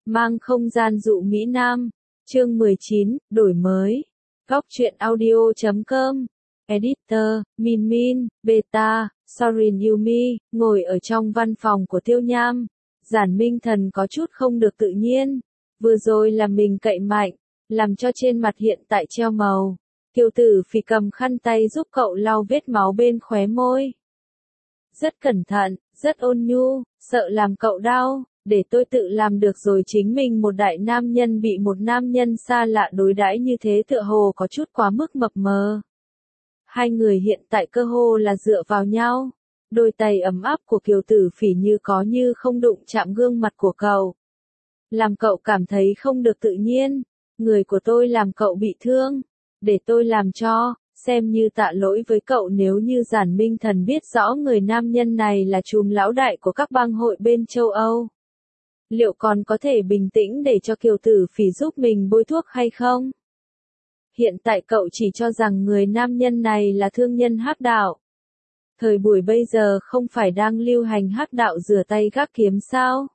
Mang không gian dụ Mỹ Nam. Chương 19, đổi mới. Góc truyện audio.com. Editor, Min Min, Beta, Sorin Yumi, ngồi ở trong văn phòng của Tiêu Nham. Giản Minh Thần có chút không được tự nhiên. Vừa rồi là mình cậy mạnh, làm cho trên mặt hiện tại treo màu. Kiều Tử Phỉ cầm khăn tay giúp cậu lau vết máu bên khóe môi. Rất cẩn thận, rất ôn nhu, sợ làm cậu đau, để tôi tự làm được rồi. Chính mình một đại nam nhân bị một nam nhân xa lạ đối đãi như thế tựa hồ có chút quá mức mập mờ. Hai người hiện tại cơ hồ là dựa vào nhau. Đôi tay ấm áp của Kiều Tử Phỉ như có như không đụng chạm gương mặt của cậu. Làm cậu cảm thấy không được tự nhiên. Người của tôi làm cậu bị thương. Để tôi làm cho, xem như tạ lỗi với cậu. Nếu như Giản Minh Thần biết rõ người nam nhân này là trùm lão đại của các bang hội bên châu Âu, liệu còn có thể bình tĩnh để cho Kiều Tử Phỉ giúp mình bôi thuốc hay không? Hiện tại cậu chỉ cho rằng người nam nhân này là thương nhân hắc đạo. Thời buổi bây giờ không phải đang lưu hành hắc đạo rửa tay gác kiếm sao?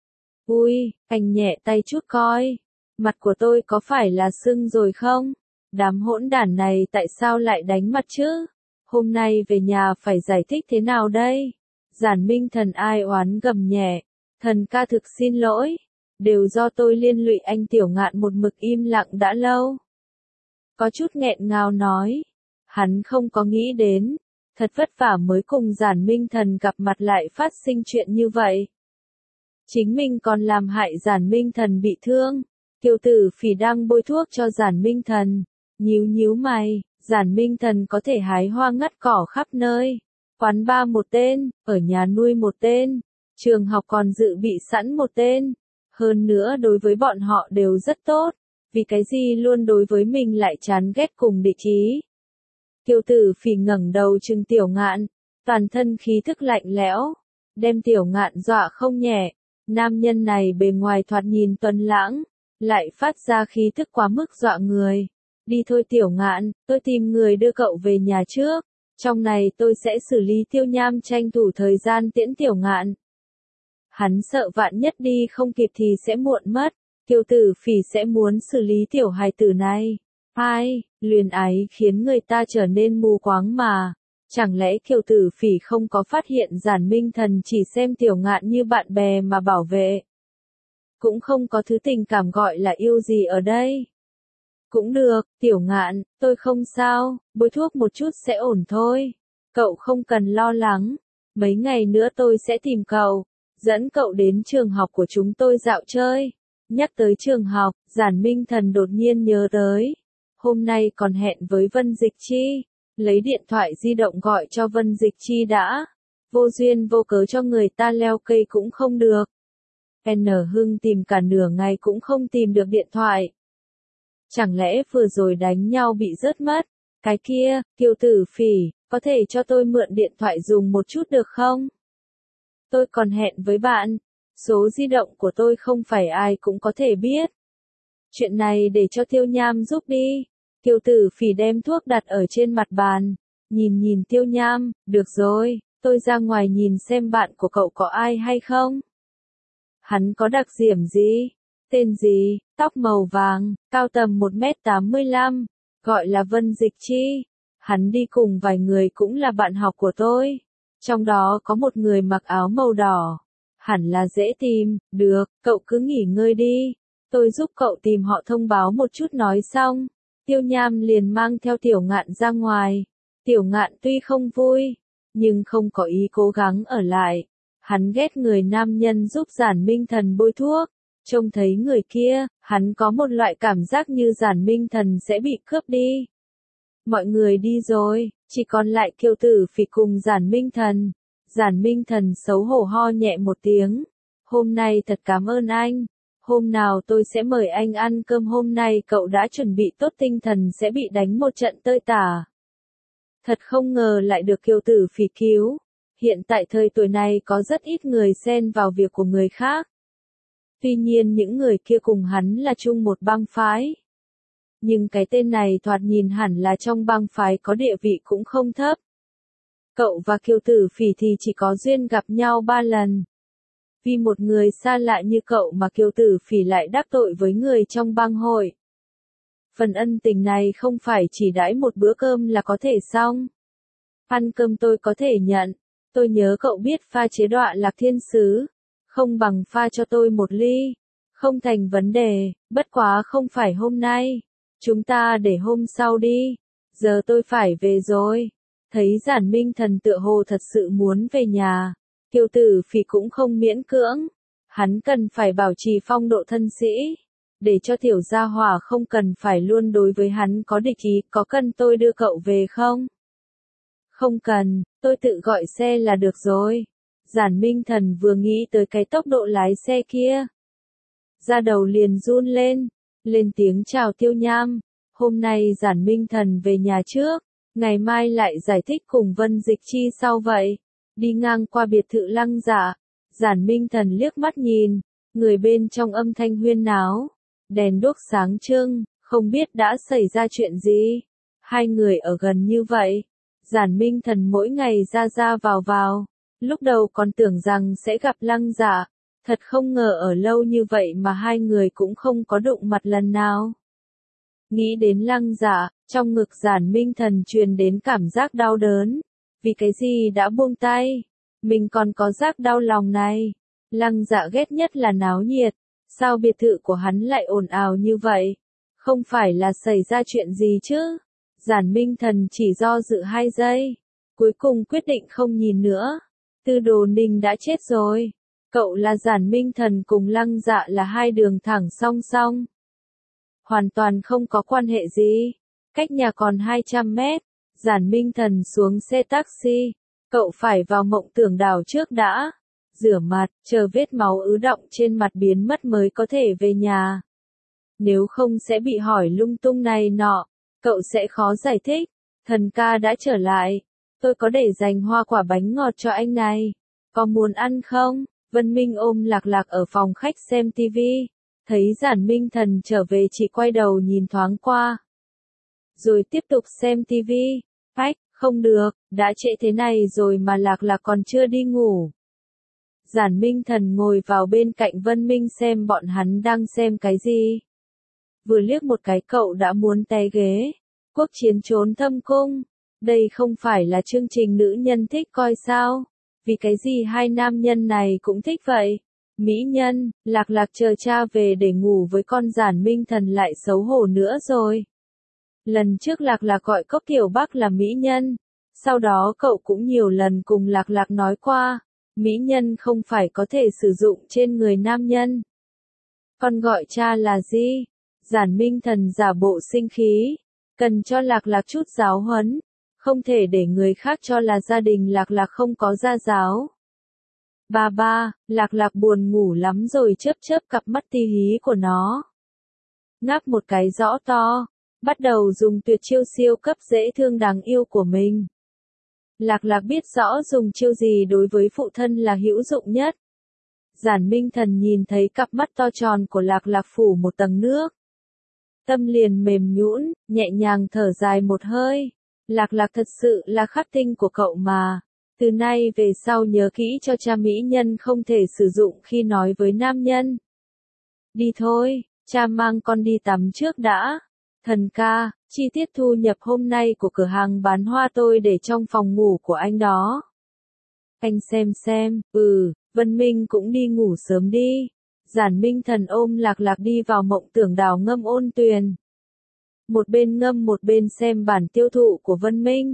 Ui, anh nhẹ tay chút coi. Mặt của tôi có phải là sưng rồi không? Đám hỗn đản này tại sao lại đánh mặt chứ? Hôm nay về nhà phải giải thích thế nào đây? Giản Minh Thần ai oán gầm nhẹ. Thần ca thực xin lỗi. Đều do tôi liên lụy anh. Tiểu Ngạn một mực im lặng đã lâu. Có chút nghẹn ngào nói. Hắn không có nghĩ đến. Thật vất vả mới cùng Giản Minh Thần gặp mặt lại phát sinh chuyện như vậy. Chính mình còn làm hại Giản Minh Thần bị thương. Kiều Tử Phỉ đang bôi thuốc cho Giản Minh Thần. Nhíu mày, Giản Minh Thần có thể hái hoa ngắt cỏ khắp nơi. Quán bar một tên, ở nhà nuôi một tên, trường học còn dự bị sẵn một tên. Hơn nữa đối với bọn họ đều rất tốt. Vì cái gì luôn đối với mình lại chán ghét cùng địch ý. Kiều Tử Phỉ ngẩng đầu trừng Tiểu Ngạn, toàn thân khí thức lạnh lẽo, đem Tiểu Ngạn dọa không nhẹ. Nam nhân này bề ngoài thoạt nhìn tuấn lãng, lại phát ra khí thức quá mức dọa người. Đi thôi Tiểu Ngạn, tôi tìm người đưa cậu về nhà trước. Trong này tôi sẽ xử lý. Tiêu Nham tranh thủ thời gian tiễn Tiểu Ngạn. Hắn sợ vạn nhất đi không kịp thì sẽ muộn mất. Kiều Tử Phỉ sẽ muốn xử lý tiểu hài tử này. Ai, luyến ái khiến người ta trở nên mù quáng mà. Chẳng lẽ Kiều Tử Phỉ không có phát hiện Giản Minh Thần chỉ xem Tiểu Ngạn như bạn bè mà bảo vệ? Cũng không có thứ tình cảm gọi là yêu gì ở đây. Cũng được, Tiểu Ngạn, tôi không sao, bôi thuốc một chút sẽ ổn thôi. Cậu không cần lo lắng. Mấy ngày nữa tôi sẽ tìm cậu, dẫn cậu đến trường học của chúng tôi dạo chơi. Nhắc tới trường học, Giản Minh Thần đột nhiên nhớ tới. Hôm nay còn hẹn với Vân Dịch Chi. Lấy điện thoại di động gọi cho Vân Dịch Chi đã. Vô duyên vô cớ cho người ta leo cây cũng không được. N Hưng tìm cả nửa ngày cũng không tìm được điện thoại. Chẳng lẽ vừa rồi đánh nhau bị rớt mất? Cái kia, Kiều Tử Phỉ, có thể cho tôi mượn điện thoại dùng một chút được không? Tôi còn hẹn với bạn. Số di động của tôi không phải ai cũng có thể biết. Chuyện này để cho Tiêu Nham giúp đi. Kiều Tử Phỉ đem thuốc đặt ở trên mặt bàn. Nhìn Tiêu Nham, được rồi, tôi ra ngoài nhìn xem bạn của cậu có ai hay không. Hắn có đặc điểm gì? Tên gì? Tóc màu vàng, cao tầm 1m85, gọi là Vân Dịch Chi. Hắn đi cùng vài người cũng là bạn học của tôi. Trong đó có một người mặc áo màu đỏ. Hẳn là dễ tìm. Được, cậu cứ nghỉ ngơi đi. Tôi giúp cậu tìm họ thông báo một chút. Nói xong, Tiêu Nham liền mang theo Tiểu Ngạn ra ngoài. Tiểu Ngạn tuy không vui, nhưng không có ý cố gắng ở lại. Hắn ghét người nam nhân giúp Giản Minh Thần bôi thuốc. Trông thấy người kia, hắn có một loại cảm giác như Giản Minh Thần sẽ bị cướp đi. Mọi người đi rồi, chỉ còn lại Kiều Tử Phỉ cùng Giản Minh Thần. Giản Minh Thần xấu hổ ho nhẹ một tiếng. Hôm nay thật cảm ơn anh. Hôm nào tôi sẽ mời anh ăn cơm. Hôm nay cậu đã chuẩn bị tốt, tinh thần sẽ bị đánh một trận tơi tả. Thật không ngờ lại được Kiều Tử Phỉ cứu. Hiện tại thời tuổi này có rất ít người xen vào việc của người khác. Tuy nhiên những người kia cùng hắn là chung một bang phái. Nhưng cái tên này thoạt nhìn hẳn là trong bang phái có địa vị cũng không thấp. Cậu và Kiều Tử Phỉ thì chỉ có duyên gặp nhau 3 lần. Vì một người xa lạ như cậu mà Kiều Tử Phỉ lại đắc tội với người trong bang hội. Phần ân tình này không phải chỉ đãi một bữa cơm là có thể xong. Ăn cơm tôi có thể nhận. Tôi nhớ cậu biết pha chế đọa lạc thiên sứ. Không bằng pha cho tôi một ly. Không thành vấn đề, bất quá không phải hôm nay. Chúng ta để hôm sau đi. Giờ tôi phải về rồi. Thấy Giản Minh Thần tựa hồ thật sự muốn về nhà. Kiều Tử Phỉ cũng không miễn cưỡng. Hắn cần phải bảo trì phong độ thân sĩ. Để cho tiểu gia hỏa không cần phải luôn đối với hắn có địch ý. Có cần tôi đưa cậu về không? Không cần, tôi tự gọi xe là được rồi. Giản Minh Thần vừa nghĩ tới cái tốc độ lái xe kia. Da đầu liền run lên tiếng chào Tiêu Nham. Hôm nay Giản Minh Thần về nhà trước, ngày mai lại giải thích cùng Vân Dịch Chi sau vậy. Đi ngang qua biệt thự Lăng Dạ, Giản Minh Thần liếc mắt nhìn, người bên trong âm thanh huyên náo, đèn đuốc sáng trưng, không biết đã xảy ra chuyện gì. Hai người ở gần như vậy, Giản Minh Thần mỗi ngày ra ra vào, lúc đầu còn tưởng rằng sẽ gặp Lăng Dạ, thật không ngờ ở lâu như vậy mà hai người cũng không có đụng mặt lần nào. Nghĩ đến Lăng Dạ, trong ngực Giản Minh Thần truyền đến cảm giác đau đớn. Vì cái gì đã buông tay? Mình còn có giác đau lòng này. Lăng Dạ ghét nhất là náo nhiệt. Sao biệt thự của hắn lại ồn ào như vậy? Không phải là xảy ra chuyện gì chứ? Giản Minh Thần chỉ do dự 2 giây. Cuối cùng quyết định không nhìn nữa. Tư Đồ Ninh đã chết rồi. Cậu là Giản Minh Thần cùng Lăng Dạ là hai đường thẳng song song. Hoàn toàn không có quan hệ gì. Cách nhà còn 200 mét. Giản Minh Thần xuống xe taxi. Cậu phải vào Mộng Tưởng Đảo trước đã. Rửa mặt, chờ vết máu ứ đọng trên mặt biến mất mới có thể về nhà. Nếu không sẽ bị hỏi lung tung này nọ. Cậu sẽ khó giải thích. Thần ca đã trở lại. Tôi có để dành hoa quả bánh ngọt cho anh này. Có muốn ăn không? Vân Minh ôm Lạc Lạc ở phòng khách xem tivi. Thấy Giản Minh Thần trở về chỉ quay đầu nhìn thoáng qua. Rồi tiếp tục xem tivi. Ách, không được, đã trễ thế này rồi mà Lạc Lạc còn chưa đi ngủ. Giản Minh Thần ngồi vào bên cạnh Vân Minh xem bọn hắn đang xem cái gì. Vừa liếc một cái cậu đã muốn té ghế. Quốc chiến trốn thâm cung. Đây không phải là chương trình nữ nhân thích coi sao? Vì cái gì hai nam nhân này cũng thích vậy? Mỹ nhân, Lạc Lạc chờ cha về để ngủ với con. Giản Minh Thần lại xấu hổ nữa rồi. Lần trước Lạc Lạc gọi Cốc Tiểu Bắc là mỹ nhân. Sau đó cậu cũng nhiều lần cùng Lạc Lạc nói qua. Mỹ nhân không phải có thể sử dụng trên người nam nhân. Con gọi cha là gì? Giản Minh Thần giả bộ sinh khí. Cần cho Lạc Lạc chút giáo huấn. Không thể để người khác cho là gia đình Lạc Lạc không có gia giáo. Ba, Lạc Lạc buồn ngủ lắm rồi chớp chớp cặp mắt ti hí của nó. Ngáp một cái rõ to. Bắt đầu dùng tuyệt chiêu siêu cấp dễ thương đáng yêu của mình. Lạc Lạc biết rõ dùng chiêu gì đối với phụ thân là hữu dụng nhất. Giản Minh Thần nhìn thấy cặp mắt to tròn của Lạc Lạc phủ một tầng nước. Tâm liền mềm nhũn, nhẹ nhàng thở dài một hơi. Lạc Lạc thật sự là khắc tinh của cậu mà. Từ nay về sau nhớ kỹ cho cha mỹ nhân không thể sử dụng khi nói với nam nhân. Đi thôi, cha mang con đi tắm trước đã. Thần ca, chi tiết thu nhập hôm nay của cửa hàng bán hoa tôi để trong phòng ngủ của anh đó. Anh xem, Vân Minh cũng đi ngủ sớm đi. Giản Minh Thần ôm Lạc Lạc đi vào Mộng Tưởng Đảo ngâm ôn tuyền. Một bên ngâm một bên xem bản tiêu thụ của Vân Minh.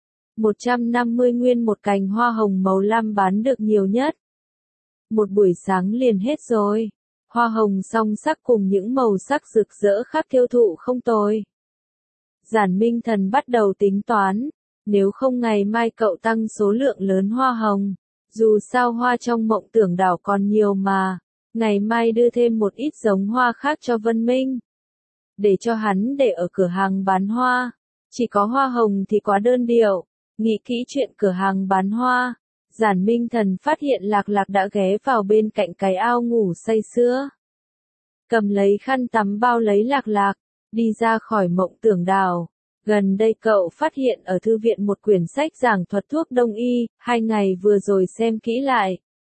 150 nguyên một cành hoa hồng màu lam bán được nhiều nhất. Một buổi sáng liền hết rồi. Hoa hồng song sắc cùng những màu sắc rực rỡ khác tiêu thụ không tồi. Giản Minh Thần bắt đầu tính toán. Nếu không ngày mai cậu tăng số lượng lớn hoa hồng. Dù sao hoa trong Mộng Tưởng Đảo còn nhiều mà. Ngày mai đưa thêm một ít giống hoa khác cho Vân Minh. Để cho hắn để ở cửa hàng bán hoa. Chỉ có hoa hồng thì quá đơn điệu. Nghĩ kỹ chuyện cửa hàng bán hoa. Giản Minh Thần phát hiện Lạc Lạc đã ghé vào bên cạnh cái ao ngủ say sưa. Cầm lấy khăn tắm bao lấy Lạc Lạc. Đi ra khỏi Mộng Tưởng Đảo. Gần đây cậu phát hiện ở thư viện một quyển sách giảng thuật thuốc đông y. 2 ngày vừa rồi xem kỹ lại.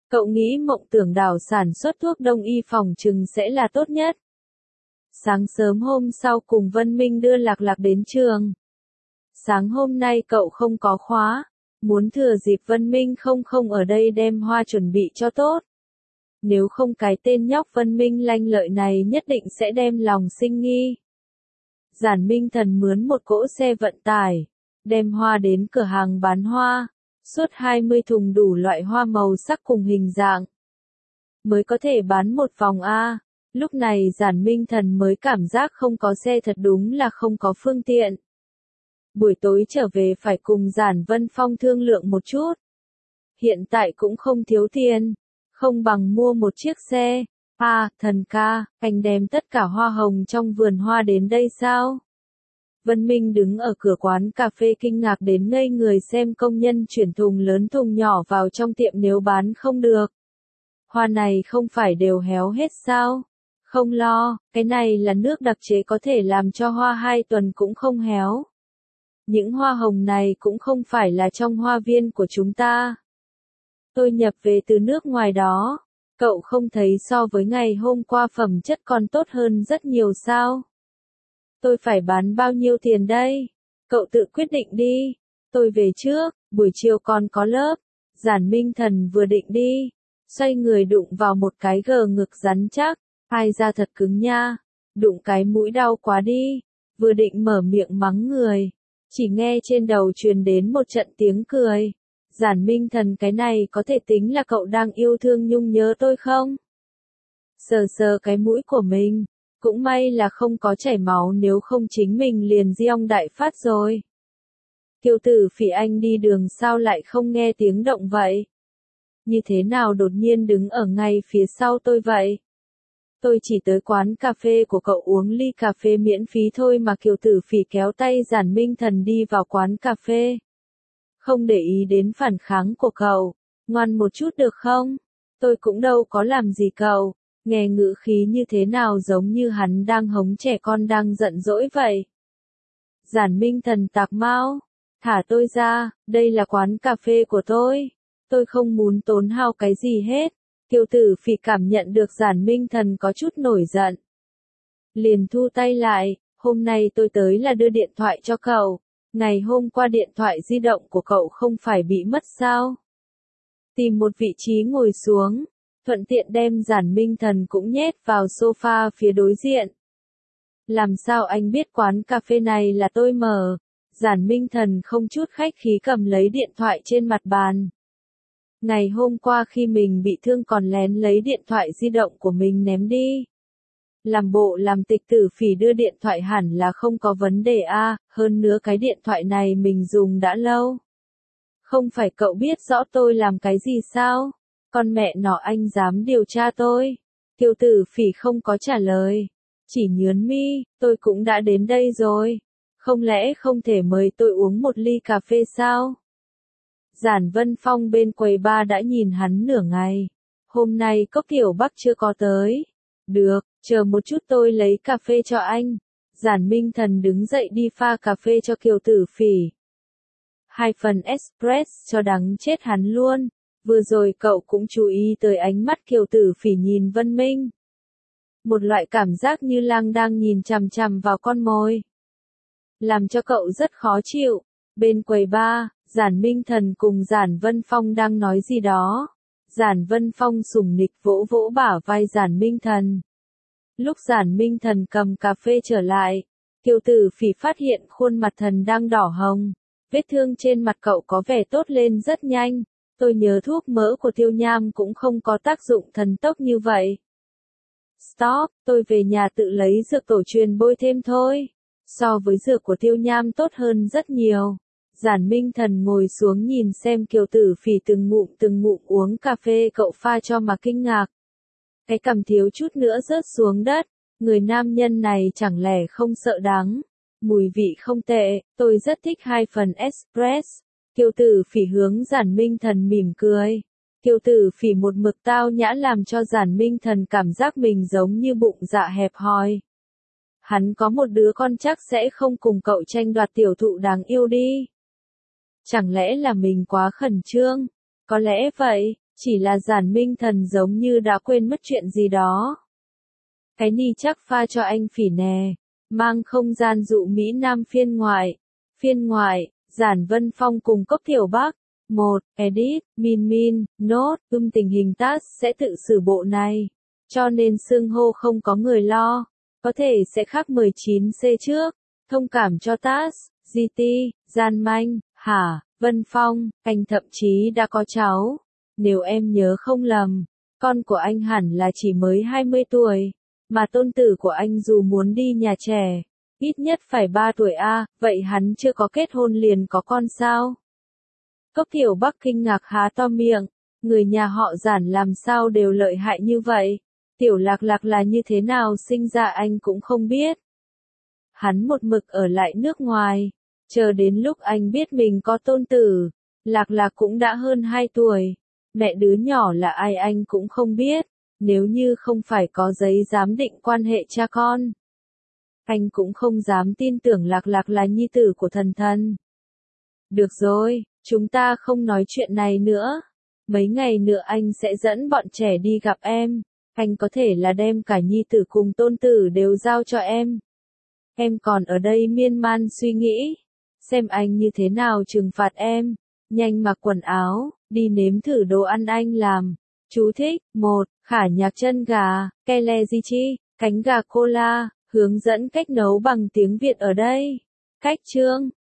Cậu nghĩ mộng tưởng đảo sản xuất thuốc đông y phòng chừng sẽ là tốt nhất. Sáng sớm hôm sau cùng Vân Minh đưa Lạc Lạc đến trường. Sáng hôm nay cậu không có khóa, muốn thừa dịp Vân Minh không ở đây đem hoa chuẩn bị cho tốt. Nếu không cái tên nhóc Vân Minh lanh lợi này nhất định sẽ đem lòng sinh nghi. Giản Minh Thần mướn một cỗ xe vận tải, đem hoa đến cửa hàng bán hoa, suốt 20 thùng đủ loại hoa màu sắc cùng hình dạng. Mới có thể bán một vòng A, lúc này Giản Minh Thần mới cảm giác không có xe thật đúng là không có phương tiện. Buổi tối trở về phải cùng Giản Vân Phong thương lượng một chút. Hiện tại cũng không thiếu tiền, không bằng mua một chiếc xe. Thần ca, anh đem tất cả hoa hồng trong vườn hoa đến đây sao? Vân Minh đứng ở cửa quán cà phê kinh ngạc đến ngây người xem công nhân chuyển thùng lớn thùng nhỏ vào trong tiệm nếu bán không được. Hoa này không phải đều héo hết sao? Không lo, cái này là nước đặc chế có thể làm cho hoa 2 tuần cũng không héo. Những hoa hồng này cũng không phải là trong hoa viên của chúng ta. Tôi nhập về từ nước ngoài đó. Cậu không thấy so với ngày hôm qua phẩm chất còn tốt hơn rất nhiều sao? Tôi phải bán bao nhiêu tiền đây? Cậu tự quyết định đi. Tôi về trước, buổi chiều còn có lớp. Giản Minh Thần vừa định đi, xoay người đụng vào một cái gờ ngực rắn chắc. Ai ra thật cứng nha. Đụng cái mũi đau quá đi. Vừa định mở miệng mắng người, chỉ nghe trên đầu truyền đến một trận tiếng cười. Giản Minh Thần, cái này có thể tính là cậu đang yêu thương nhung nhớ tôi không? Sờ sờ cái mũi của mình, cũng may là không có chảy máu, nếu không chính mình liền giông đại phát rồi. Kiều Tử Phỉ, anh đi đường sao lại không nghe tiếng động vậy? Như thế nào đột nhiên đứng ở ngay phía sau tôi vậy? Tôi chỉ tới quán cà phê của cậu uống ly cà phê miễn phí thôi mà. Kiều Tử Phỉ kéo tay Giản Minh Thần đi vào quán cà phê. Không để ý đến phản kháng của cậu, ngoan một chút được không? Tôi cũng đâu có làm gì cậu. Nghe ngữ khí như thế nào giống như hắn đang hống trẻ con đang giận dỗi vậy. Giản Minh Thần tạc mau, thả tôi ra, đây là quán cà phê của tôi không muốn tốn hao cái gì hết. Kiều Tử Phỉ cảm nhận được Giản Minh Thần có chút nổi giận, liền thu tay lại. Hôm nay tôi tới là đưa điện thoại cho cậu. Ngày hôm qua điện thoại di động của cậu không phải bị mất sao? Tìm một vị trí ngồi xuống, thuận tiện đem Giản Minh Thần cũng nhét vào sofa phía đối diện. Làm sao anh biết quán cà phê này là tôi mở? Giản Minh Thần không chút khách khí cầm lấy điện thoại trên mặt bàn. Ngày hôm qua khi mình bị thương còn lén lấy điện thoại di động của mình ném đi. Làm bộ làm tịch. Tử Phỉ đưa điện thoại hẳn là không có vấn đề a, hơn nữa cái điện thoại này mình dùng đã lâu. Không phải cậu biết rõ tôi làm cái gì sao? Con mẹ nó, anh dám điều tra tôi? Kiều Tử Phỉ không có trả lời, chỉ nhướng mi. Tôi cũng đã đến đây rồi, không lẽ không thể mời tôi uống một ly cà phê sao? Giản Vân Phong bên quầy bar đã nhìn hắn nửa ngày. Hôm nay Cốc Tiểu Bắc chưa có tới. Được, chờ một chút tôi lấy cà phê cho anh. Giản Minh Thần đứng dậy đi pha cà phê cho Kiều Tử Phỉ. 2 phần espresso cho đắng chết hắn luôn. Vừa rồi cậu cũng chú ý tới ánh mắt Kiều Tử Phỉ nhìn Vân Minh. Một loại cảm giác như lang đang nhìn chằm chằm vào con mồi. Làm cho cậu rất khó chịu. Bên quầy bar, Giản Minh Thần cùng Giản Vân Phong đang nói gì đó. Giản Vân Phong sủng nịch vỗ vỗ bả vai Giản Minh Thần. Lúc Giản Minh Thần cầm cà phê trở lại, Kiều Tử Phỉ phát hiện khuôn mặt thần đang đỏ hồng. Vết thương trên mặt cậu có vẻ tốt lên rất nhanh. Tôi nhớ thuốc mỡ của Tiêu Nham cũng không có tác dụng thần tốc như vậy. Stop, tôi về nhà tự lấy dược tổ truyền bôi thêm thôi. So với dược của Tiêu Nham tốt hơn rất nhiều. Giản Minh Thần ngồi xuống nhìn xem Kiều Tử Phỉ từng ngụm uống cà phê cậu pha cho mà kinh ngạc. Cái cằm thiếu chút nữa rớt xuống đất. Người nam nhân này chẳng lẽ không sợ đắng? Mùi vị không tệ, tôi rất thích 2 phần espresso. Kiều Tử Phỉ hướng Giản Minh Thần mỉm cười. Kiều Tử Phỉ một mực tao nhã làm cho Giản Minh Thần cảm giác mình giống như bụng dạ hẹp hòi. Hắn có một đứa con chắc sẽ không cùng cậu tranh đoạt tiểu thụ đáng yêu đi. Chẳng lẽ là mình quá khẩn trương? Có lẽ vậy, Chỉ là Giản Minh Thần giống như đã quên mất chuyện gì đó. Cái ni chắc pha cho anh Phỉ nè. Mang không gian dụ Mỹ Nam phiên ngoại. Phiên ngoại, Giản Vân Phong cùng Cốc Tiểu Bắc. 1. Edit, Min, Nốt, tình hình TAS sẽ tự xử bộ này. Cho nên xưng hô không có người lo. Có thể sẽ khác 19C trước. Thông cảm cho TAS, GT, Gian Manh, hả, Vân Phong, anh thậm chí đã có cháu. Nếu em nhớ không lầm, con của anh hẳn là chỉ mới 20 tuổi. Mà tôn tử của anh dù muốn đi nhà trẻ, ít nhất phải 3 tuổi a, vậy hắn chưa có kết hôn liền có con sao? Cốc Tiểu Bắc kinh ngạc há to miệng, người nhà họ Giản làm sao đều lợi hại như vậy? Tiểu Lạc Lạc là như thế nào sinh ra anh cũng không biết. Hắn một mực ở lại nước ngoài, chờ đến lúc anh biết mình có tôn tử, Lạc Lạc cũng đã hơn 2 tuổi. Mẹ đứa nhỏ là ai anh cũng không biết, nếu như không phải có giấy giám định quan hệ cha con. Anh cũng không dám tin tưởng Lạc Lạc là nhi tử của Thần Thần. Được rồi, chúng ta không nói chuyện này nữa. Mấy ngày nữa anh sẽ dẫn bọn trẻ đi gặp em. Anh có thể là đem cả nhi tử cùng tôn tử đều giao cho em. Em còn ở đây miên man suy nghĩ. Xem anh như thế nào trừng phạt em. Nhanh mặc quần áo, đi nếm thử đồ ăn anh làm. Chú thích, 1. Khả nhạc chân gà, Kelejichi, cánh gà cola, hướng dẫn cách nấu bằng tiếng Việt ở đây. Cách chương